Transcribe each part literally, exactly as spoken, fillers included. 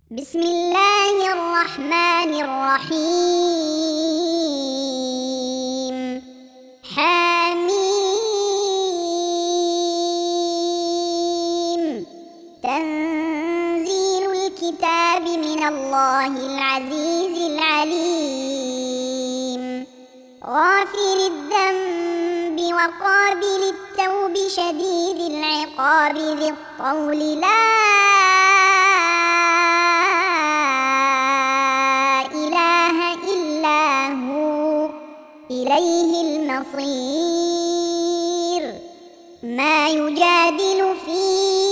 بسم الله الرحمن الرحيم. حميم. تنزيل الكتاب من الله العزيز العليم. غافر الذنب وقابل التوب شديد العقاب ذي الطول لا إليه المصير. ما يجادل في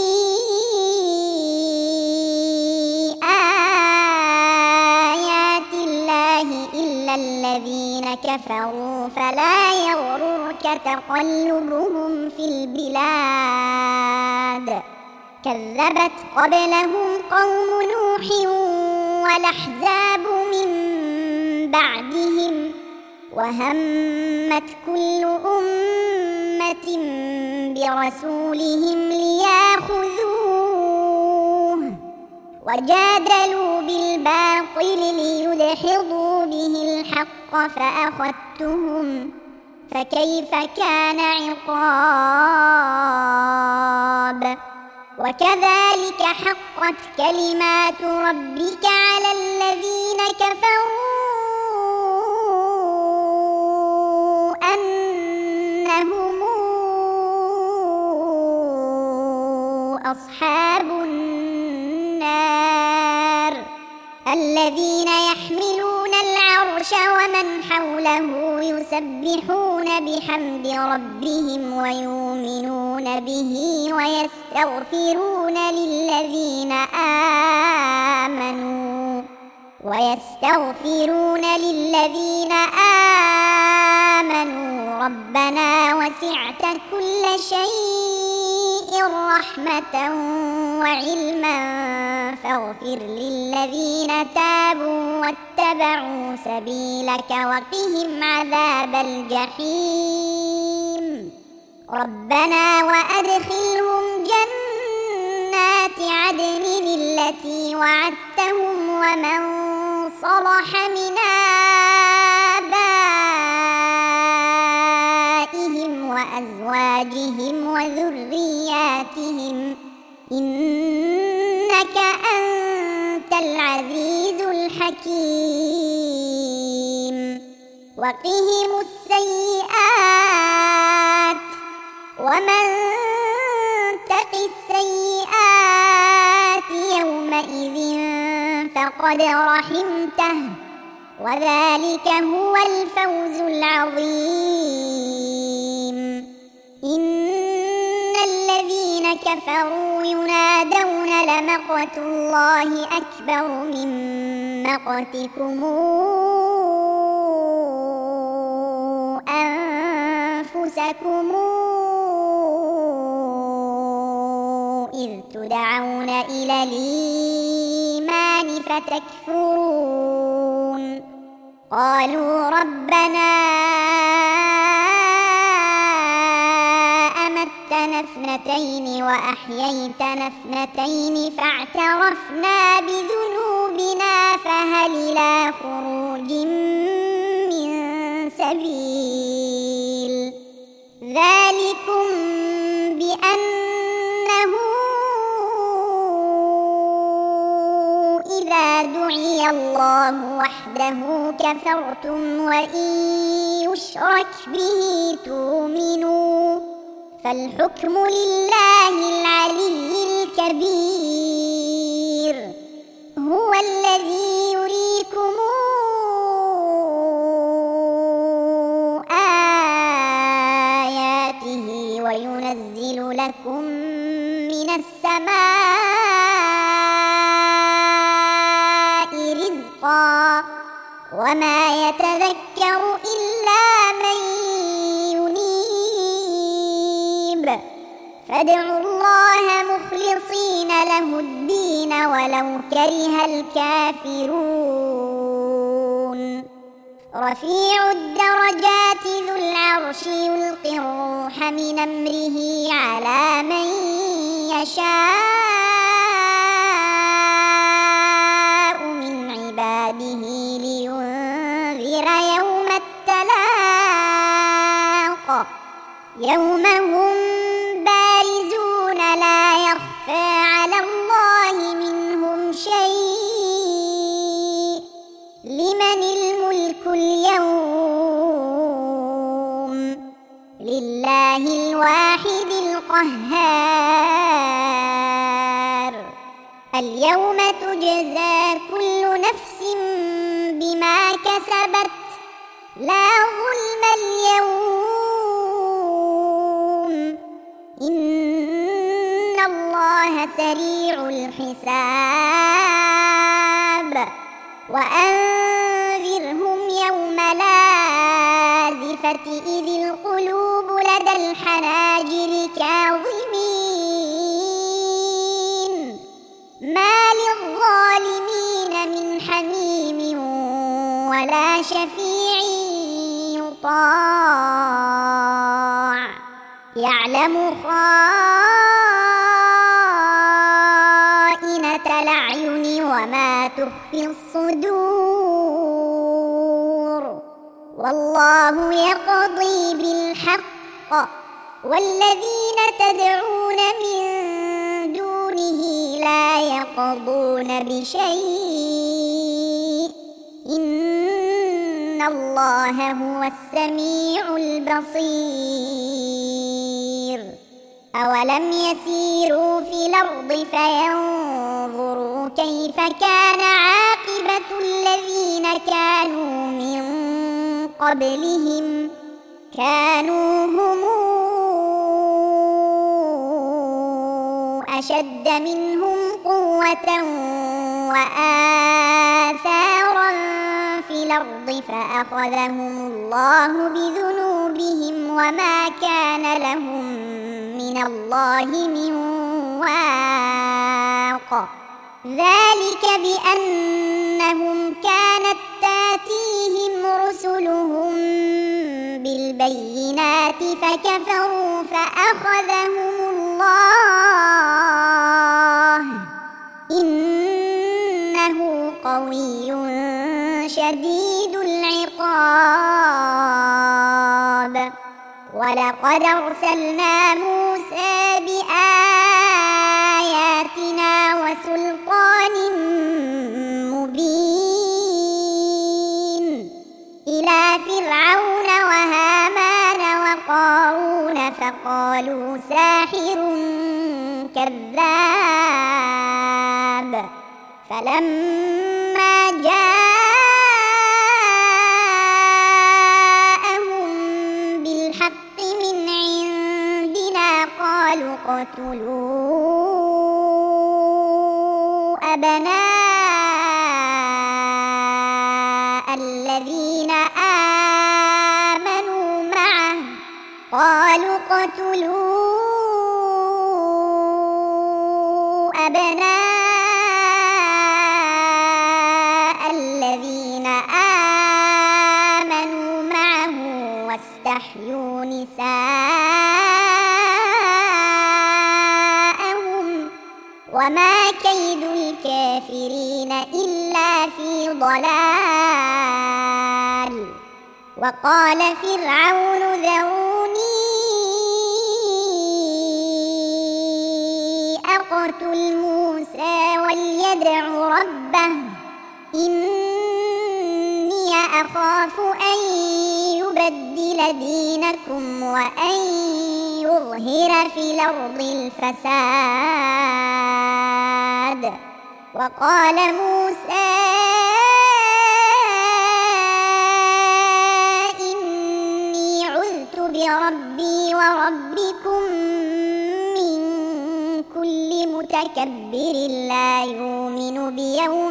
آيات الله إلا الذين كفروا فلا يغررك تقلبهم في البلاد. كذبت قبلهم قوم نوح والأحزاب من بعدهم وهمت كل أمة برسولهم ليأخذوه وجادلوا بالباطل ليدحضوا به الحق فأخذتهم فكيف كان عقاب. وكذلك حقت كلمات ربك على الذين كفروا أنهم أصحاب النار الذين يحملون العرش ومن حوله يسبحون بحمد ربهم ويؤمنون به ويستغفرون للذين آمنوا ويستغفرون للذين آمنوا ربنا وسعت كل شيء رحمة وعلما فاغفر للذين تابوا واتبعوا سبيلك وقهم عذاب الجحيم. ربنا وأدخلهم جنات عدن التي وعدتهم ومن صلح من آبائهم وأزواجهم وذرياتهم إنك أنت العزيز الحكيم. وقهم السيئات ومن تق السيئات يومئذ فقد رحمته وذلك هو الفوز العظيم. إن الذين كفروا ينادون لمقت الله أكبر من مقتكم أنفسكم إذ تدعون إلى الإيمان فتكفرون. قالوا ربنا أمتنا اثنتين وأحييتنا اثنتين فاعترفنا بذنوبنا فهل إلى خروج من سبيل. ذلكم بأنه إذا دعي الله وحده كفرتم وإن يشرك به تؤمنوا فالحكم لله العلي الكبير. هو الذي يريكم آياته وينزل لكم من السماء رزقا وما يتذكر إلا من ينيب. فادعوا الله مخلصين له الدين ولو كره الكافرون. رفيع الدرجات ذو العرش يلقي الروح من أمره على من يشاء يوم هم بارزون لا يخفى على الله منهم شيء لمن الملك اليوم لله الواحد القهار اليوم تجزى كل نفس بما كسبت لا ظلم اليوم إن الله سريع الحساب وأنذرهم يوم لازفة إذ القلوب لدى الحناجر كاظمين ما للظالمين من حميم ولا شفيع يطاع يعلم خائنة الأعين وما تخفي الصدور والله يقضي بالحق والذين تدعون من دونه لا يقضون بشيء إن الله هو السميع البصير أولم يسيروا في الأرض فينظروا كيف كان عاقبة الذين كانوا من قبلهم كانوا هم أشد منهم قوة وآثارا في الأرض فأخذهم الله بذنوبهم وما كان لهم من الله من واق ذلك بأنهم كانت تاتيهم رسلهم بالبينات فكفروا فأخذهم الله إنه قوي شديد العقاب ولقد أرسلنا موسى بآياتنا وسلطان مبين إلى فرعون وهامان وقارون فقالوا ساحر كذاب فلما جاءهم بالحق من عندنا قالوا اقتلوا أبناء الذين آمنوا معه قالوا اقتلوا أبناء الذين آمنوا معه واستحيوا نساءهم وما كيد الكافرين إلا في ضلال وقال فرعون ذروني أقتل موسى وليدع ربه إني أخاف أن يبدل دينكم وأن يظهر في الأرض الفساد وقال موسى إني عذت بربي وربكم متكبر لا يؤمن بيوم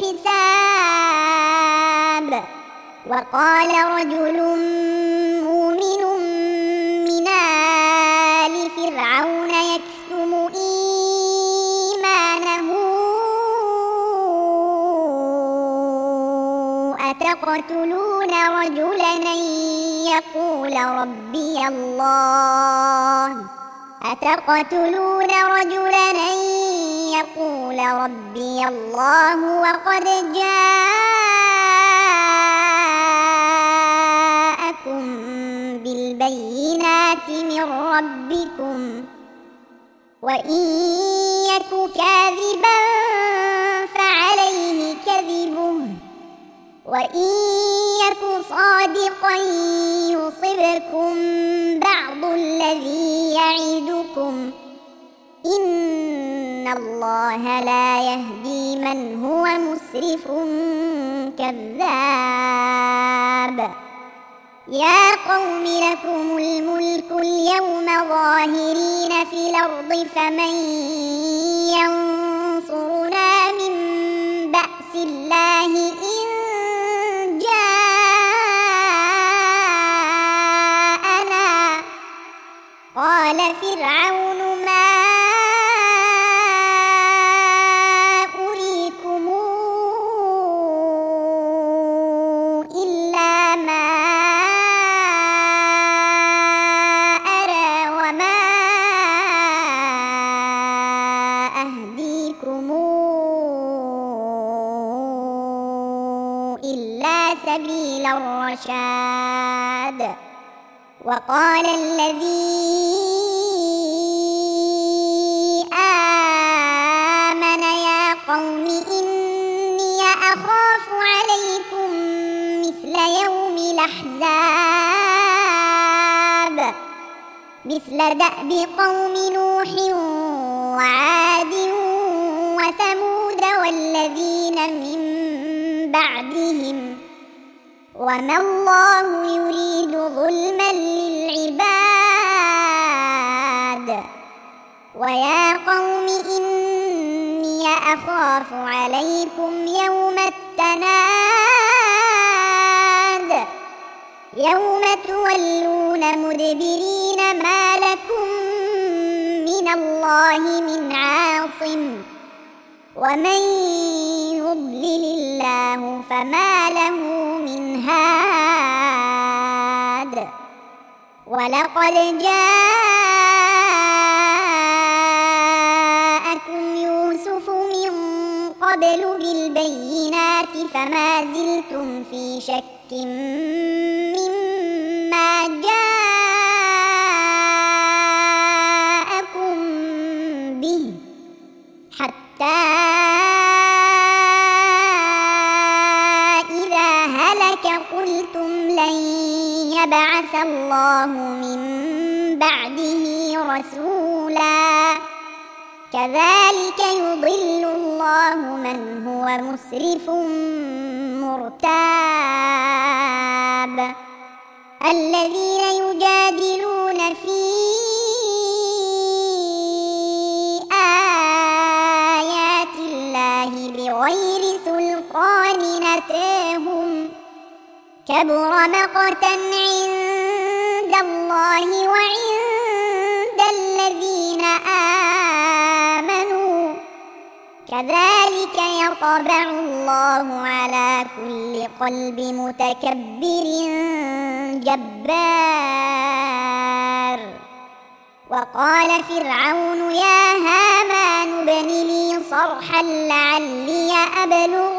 الحساب وقال رجل مؤمن من آل فرعون يكتم إيمانه أتقتلون رجلا يقول ربي الله أتقتلون رجلا يقول ربي الله وقد جاءكم بالبينات من ربكم وإن يك كاذبا فعليه كذبه وإن يك صادقا يصبكم بعض الذي يعدكم إن الله لا يهدي من هو مسرف كذاب يا قوم لكم الملك اليوم ظاهرين في الأرض فمن ينصرنا من بأس الله إن جاءنا قال فرعون ما أريكم إلا ما أرى وما أهديكم إلا سبيل الرشاد وقال الذي آمن يا قوم إني أخاف عليكم مثل يوم الأحزاب مثل دأب قوم نوح وعاد وثمود والذين من بعدهم وما الله يريد ظلما للعباد ويا قوم إني أخاف عليكم يوم التناد يوم تولون مدبرين ما لكم من الله من عاصم ومن يضلل الله فما له من هاد ولقد جاءكم يوسف من قبل بالبينات فما زلتم في شك مما جاءكم به حتى إذا هلك قلتم لن يبعث الله من بعده رسولا كذلك يضل الله من هو مسرف مرتاب الذين يجادلون في آيات الله بغير سلطان أتاهم كبر مقتا عند الله وعند الذين آمنوا كذلك يطبع الله على كل قلب متكبر جبار وقال فرعون يا هامان ابن لي صرحا لعلي أبلغ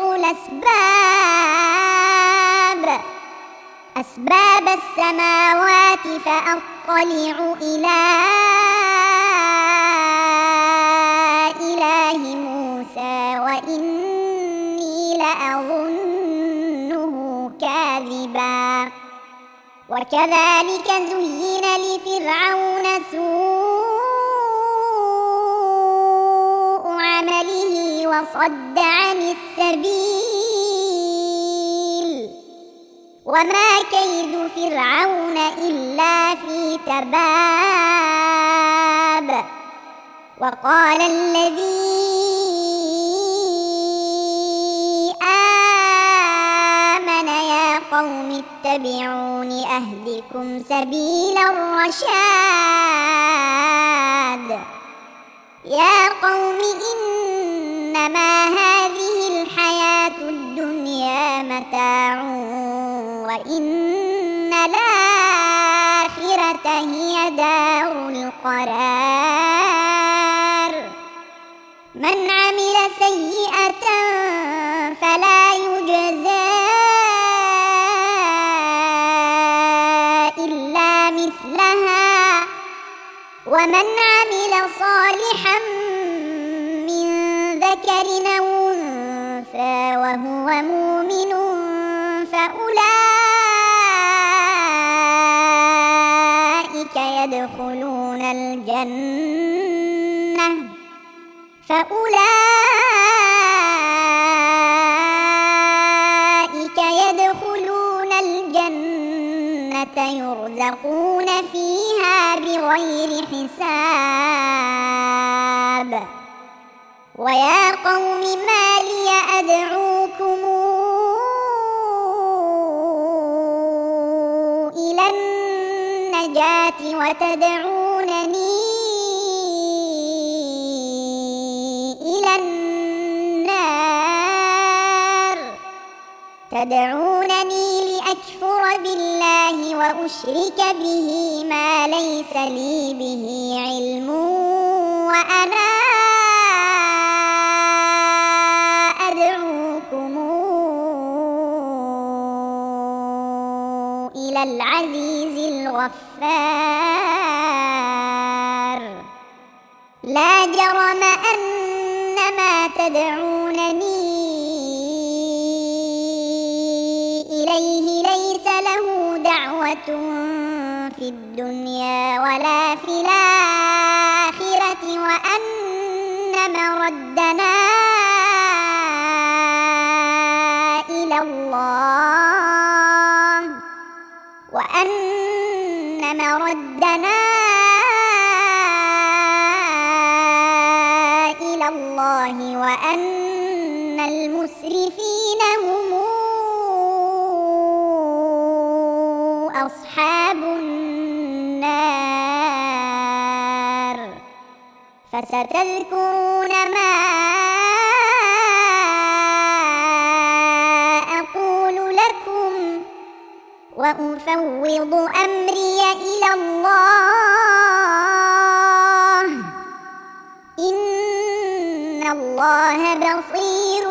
الأسباب أسباب السماوات فأطلع إلى إله موسى وإني لأظنه كاذبا وكذلك زين لفرعون سوء عمله وصد عن السبيل وما كيد فرعون إلا في تباب وقال الذي آمن يا قوم اتبعون أهدكم سبيل الرشاد يا قوم إنما هذه الحياة الدنيا متاع وإن الآخرة هي دار القرار من عمل سيئة فلا يجزى ومن عمل صالحا من ذكر أو أنثى وهو مؤمن فأولئك يدخلون الجنة فأولئك يدخلون الجنة يرزقون فيها بغير حساب. ويا قوم ما لي أدعوكم إلى النجاة وتدعونني إلى النار تدعونني لأكفر بالله وأشرك به ما ليس لي به علم وأنا أدعوكم إلى العزيز الغفار. لا جرم أن ما تدعونني إليه ليس له دعوة في الدنيا ولا في الآخرة وأن مردنا إلى الله وأن مردنا إلى الله وأن المسرفين هم أصحاب النار. فستذكرون ما أقول لكم وأفوض أمري إلى الله إن الله بصير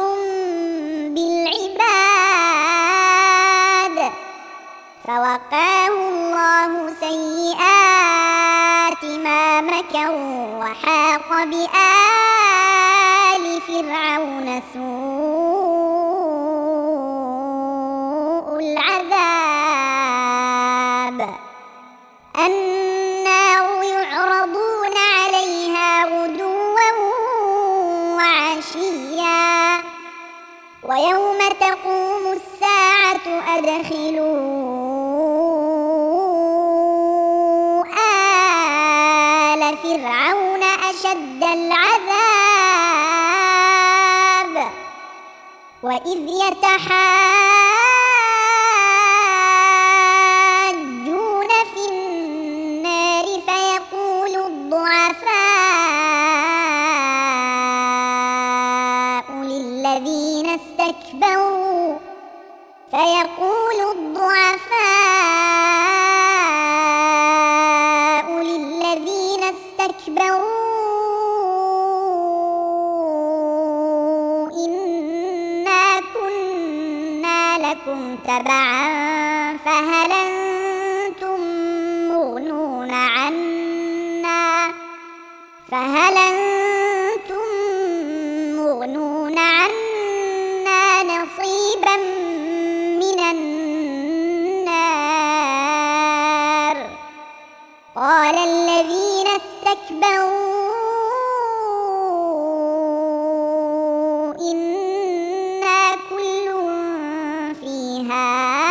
بالعباد. فوقاه الله سيئات ما مكروا وحاق بآل فرعون سوء العذاب. النار يعرضون عليها غدوا وعشيا ويوم تقوم الساعة أدخلوا آل فرعون أشد العذاب. وإذ يتحاجون في النار فيقول الضعفاء للذين استكبروا فيقول الضعفاء للذين استكبروا إنا كنا لكم تبعا فهل أنتم مغنون عنا فهل أنتم مغنون عنا نصيبا من النار. قال الذين استكبروا إنا كل فيها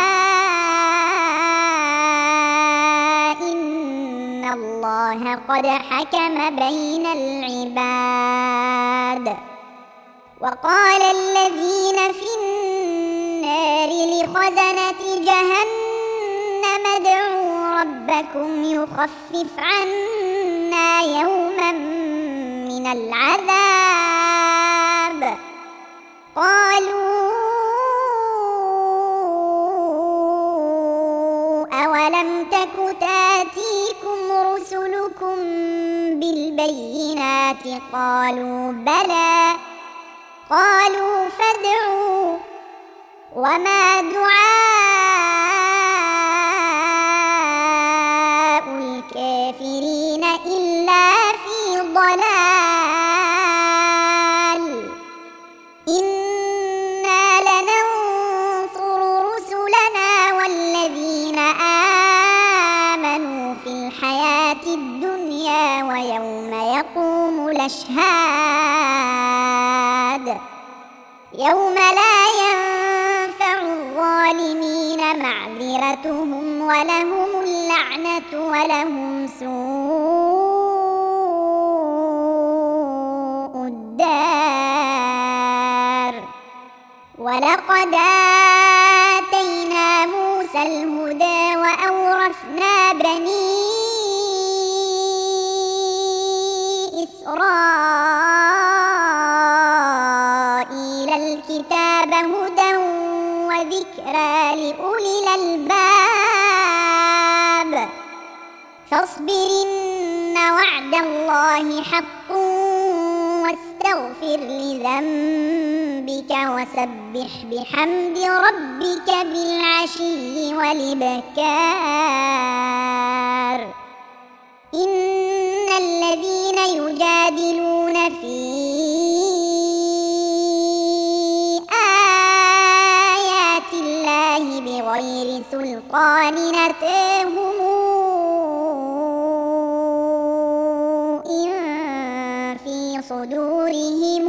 إن الله قد حكم بين العباد. وقال الذين في النار لخزنة جهنم ادعوا ربكم يخفف عنا يوما من العذاب. قالوا أولم تك تأتيكم رسلكم بالبينات قالوا بلى قالوا فادعوا وما دعاء الكافرين إلا ويوم يقوم الأشهاد يوم لا ينفع الظالمين معذرتهم ولهم اللعنة ولهم سوء الدار. ولقد آتينا موسى الهدى وأورثنا بني إسرائيل الكتاب هدى وذكرى لأولي الألباب. فاصبر إن وعد الله حق واستغفر لذنبك وسبح بحمد ربك بالعشي والإبكار. إن الذين يجادلون في آيات الله بغير سلطان أتاهم إن في صدورهم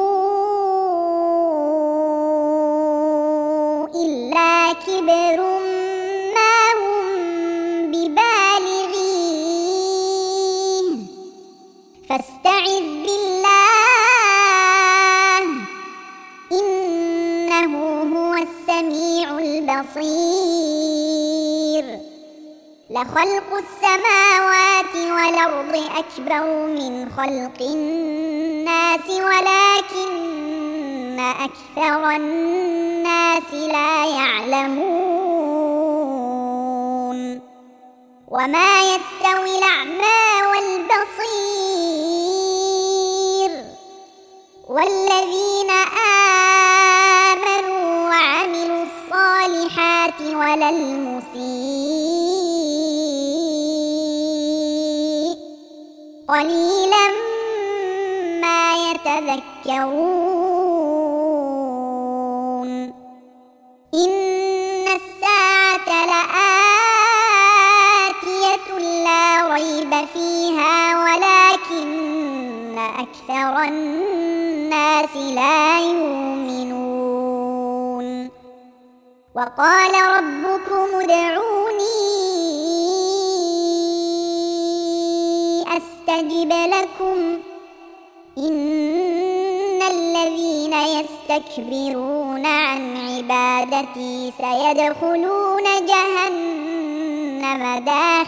إلا كبر ما هم ببالغيه فاستعذ بالله إنه هو السميع البصير. لخلق السماوات والأرض أكبر من خلق الناس ولكن أكثر الناس لا يعلمون. وما يستوي الأعمى والبصير والذين آمنوا وعملوا الصالحات ولا المسيء قليلا ما يتذكرون. إن الساعة لآتية لا ريب فيها ولكن أكثر الناس لا يؤمنون. وقال ربكم ادعوني أستجب لكم إن الذين يستكبرون عن عبادتي سيدخلون جهنم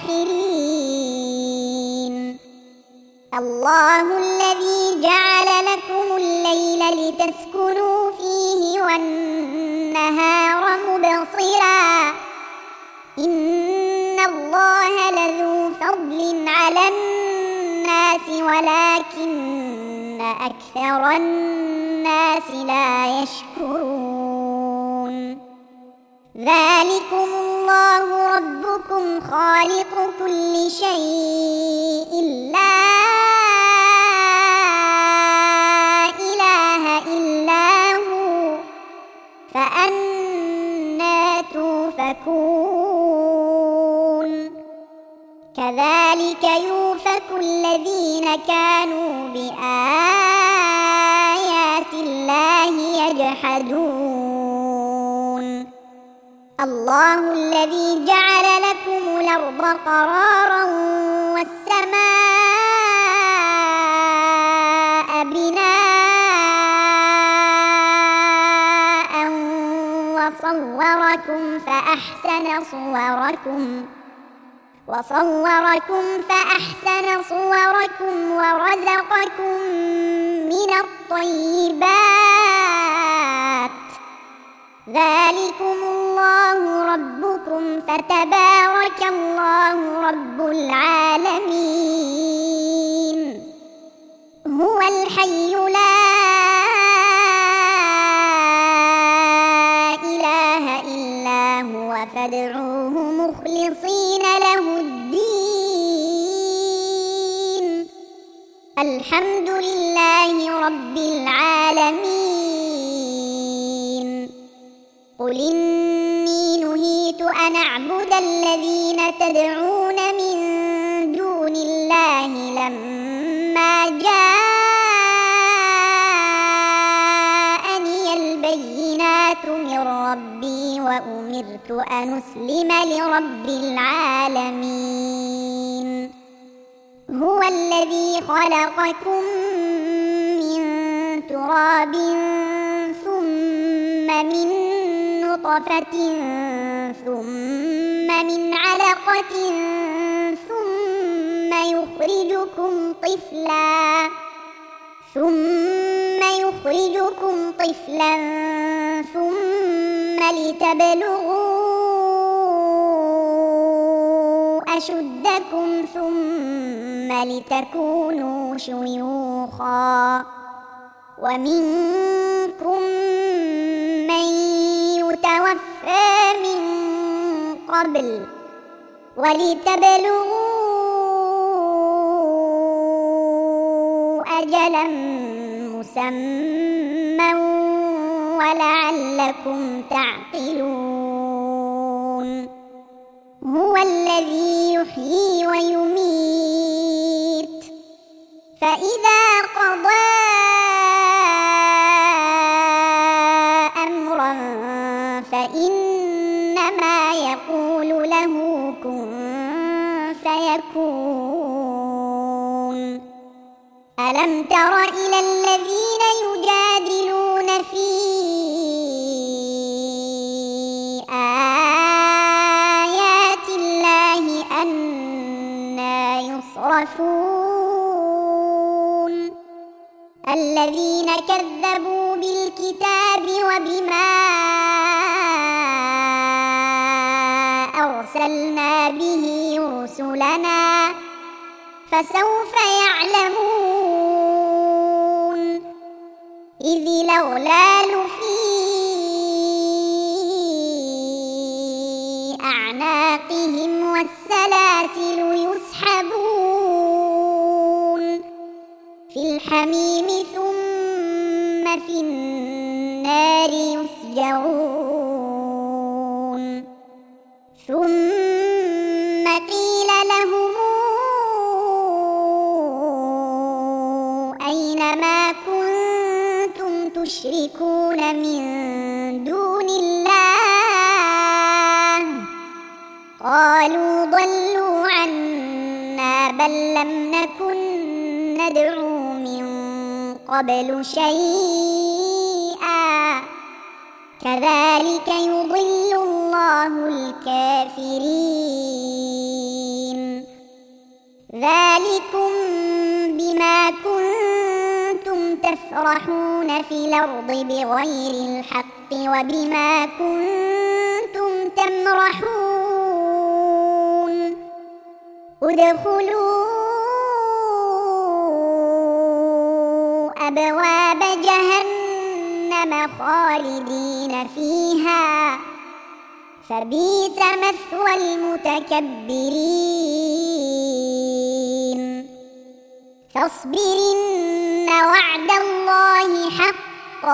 داخرين. الله الذي جعل لكم الليل لتسكنوا فيه والنهار مبصرا إن الله لذو فضل على الناس ولكن أكثر الناس لا يشكرون. ذلكم الله ربكم خالق كل شيء لا إله إلا هو فأنى توفكون. كذلك يؤفك الذين كانوا بآيات الله يجحدون. الله الذي جعل لكم الأرض قرارا والسماء بناء وصوركم فأحسن صوركم وصوركم فأحسن صوركم ورزقكم من الطيبات. ذلكم الله ربكم فتبارك الله رب العالمين. هو الحي لا إله إلا هو فادعوه مخلصين له الدين. الحمد لله رب العالمين. قل إني نهيت أن أعبد الذين تدعون من دون الله البينات من ربي وأمرت أن أسلم لرب العالمين هو الذي خلقكم من تراب ثم من نطفة ثم من علقة ثم يخرجكم طفلا ثم يخرجكم طفلا ثم لتبلغوا أشدكم ثم لتكونوا شيوخا ومنكم من يتوفى من قبل ولتبلغوا أجلا مسمى ولعلكم تعقلون هو الذي يحيي ويميت فإذا قضى أمرا فإنما يقول له كن فيكون ألم تر إلى الذين يجادلون في آيات الله أنى يصرفون الذين كذبوا بالكتاب وبما أرسلنا به رسلنا فسوف يعلمون إذ الأغلال في أعناقهم والسلاسل يسحبون في الحميم ثم في النار يسجرون ثم قيل لهم أين ما كنتم تشركون من دون الله قالوا ضلوا عنا بل لم نكن ندعو من قبل شيئا كذلك يضل الله الكافرين ذلكم بما كنتم تفرحون في الأرض بغير الحق وبما كنتم تمرحون ادخلوا أبواب جهنم خالدين فيها فبئس مثوى المتكبرين فاصبر إن وعد الله حق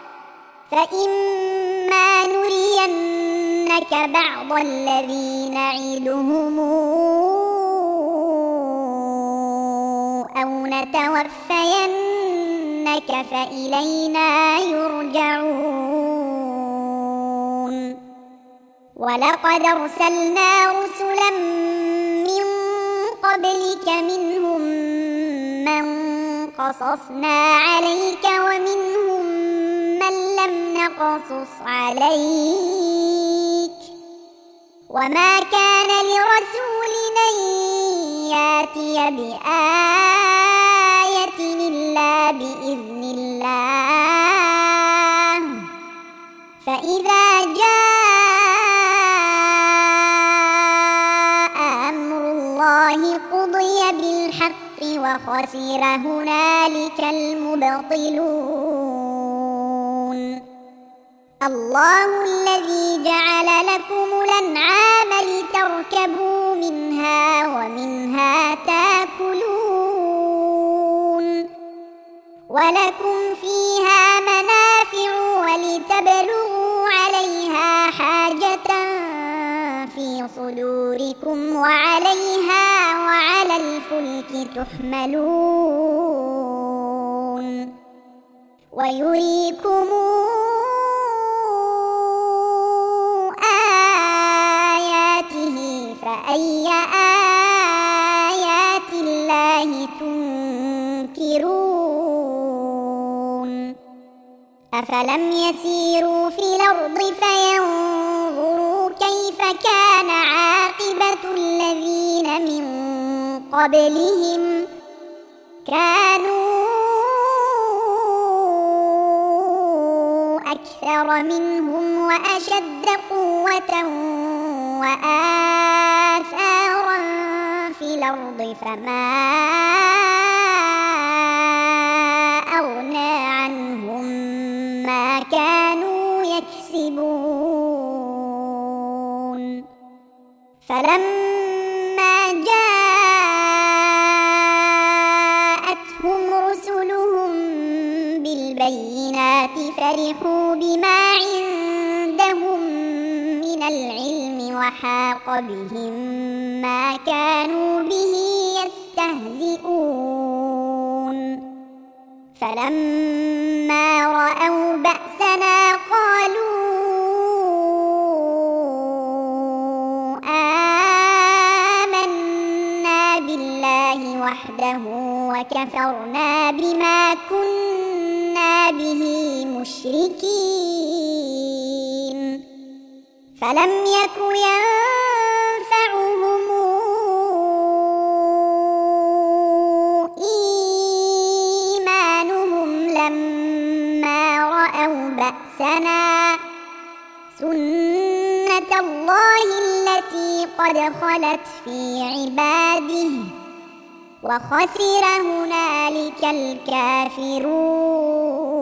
فإما نرينك بعض الذي نعدهم أو نتوفينك فإلينا يرجعون ولقد أرسلنا رسلا من قبلك منهم من قصصنا عليك ومنهم من لم نقصص عليك وما كان لرسول أن يأتي بآية إلا بإذن الله فإذا جاء أمر الله قضي بالحق وخسر هنالك المبطلون الله الذي جعل لكم الأنعام لتركبوا منها ومنها تاكلون ولكم فيها منافع ولتبلغوا عليها حاجة في صدوركم وعليها وعلى الفلك تحملون ويريكم أفلم يسيروا في الأرض فينظروا كيف كان عاقبة الذين من قبلهم كانوا أكثر منهم وأشد قوة وآثارا في الأرض فما أغنى عنهم ما كانوا يكسبون فلما جاءتهم رسلهم بالبينات فرحوا بما عندهم من العلم وحاق بهم ما كانوا به يستهزئون فلما رأوا بأسنا قالوا آمنا بالله وحده وكفرنا بما كنا به مشركين فلم يك ينفعهم إيمانهم لما رأوا بأسنا سنة الله التي قد خلت في عباده وخسر هنالك الكافرون.